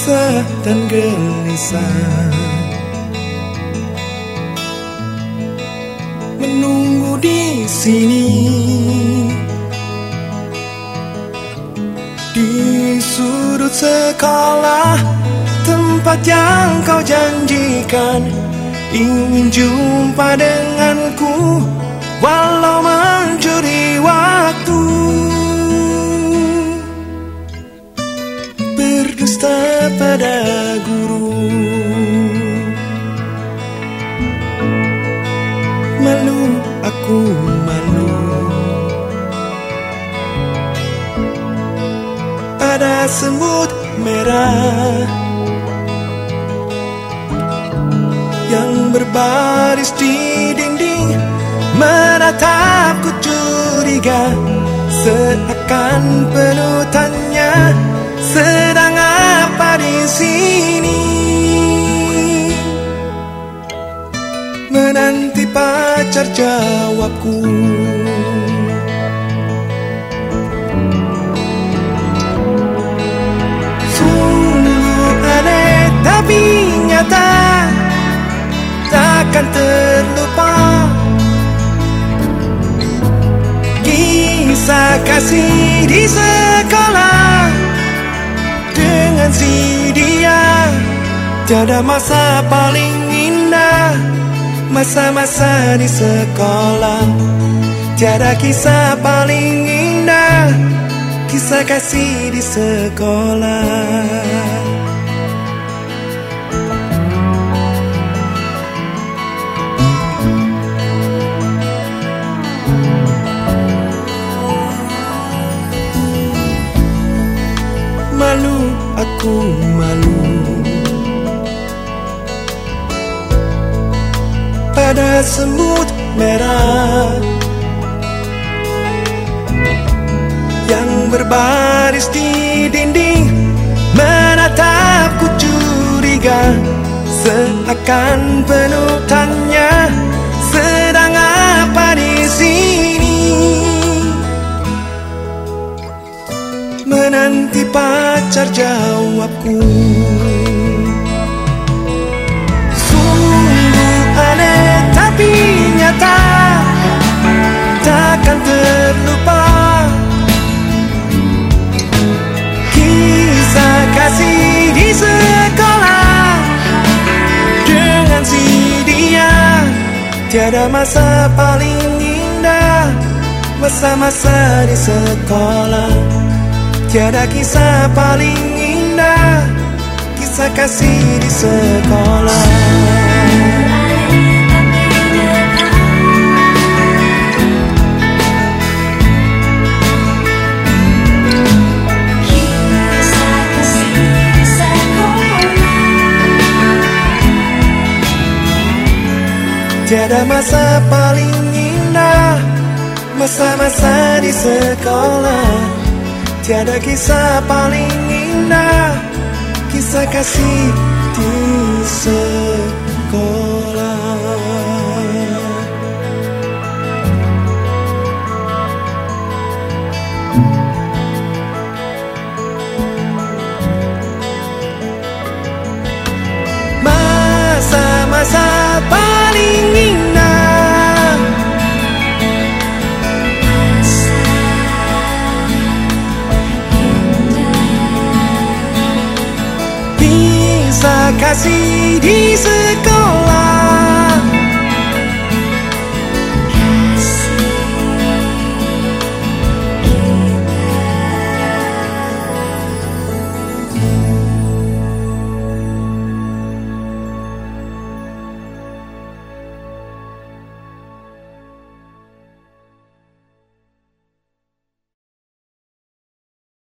resah dan gelisah, menunggu di sini, di sudut sekolah, tempat yang kau janjikan. Ingin jumpa denganku, walau mencuri waktu. Berdusta pada guru, malu, aku malu. Ada semut merah yang berbaris di dinding, menatapku curiga, seakan penuh tanya, sedang apa di sini? Menanti pacar jawabku. Sungguh aneh tapi nyata, takkan terlupa kisah kasih di sekolah dengan si dia. Tiada masa paling indah, masa-masa di sekolah. Tiada kisah paling indah, kisah kasih di sekolah. Malu, aku malu. Pada semut merah yang berbaris di dinding, menatapku curiga, seakan penuh tanya, sedang apa di sini? Menanti pacar jawabku. Sungguh aneh tapi nyata, takkan terlupa kisah kasih di sekolah dengan si dia. Tiada masa paling indah, masa-masa di sekolah. Tiada kisah paling indah, kisah kasih di sekolah. Tiada masa paling indah, masa-masa di sekolah. Tiada kisah paling indah, kisah kasih di sekolah. Masa-masa paling indah, kisah kasih di sekolah.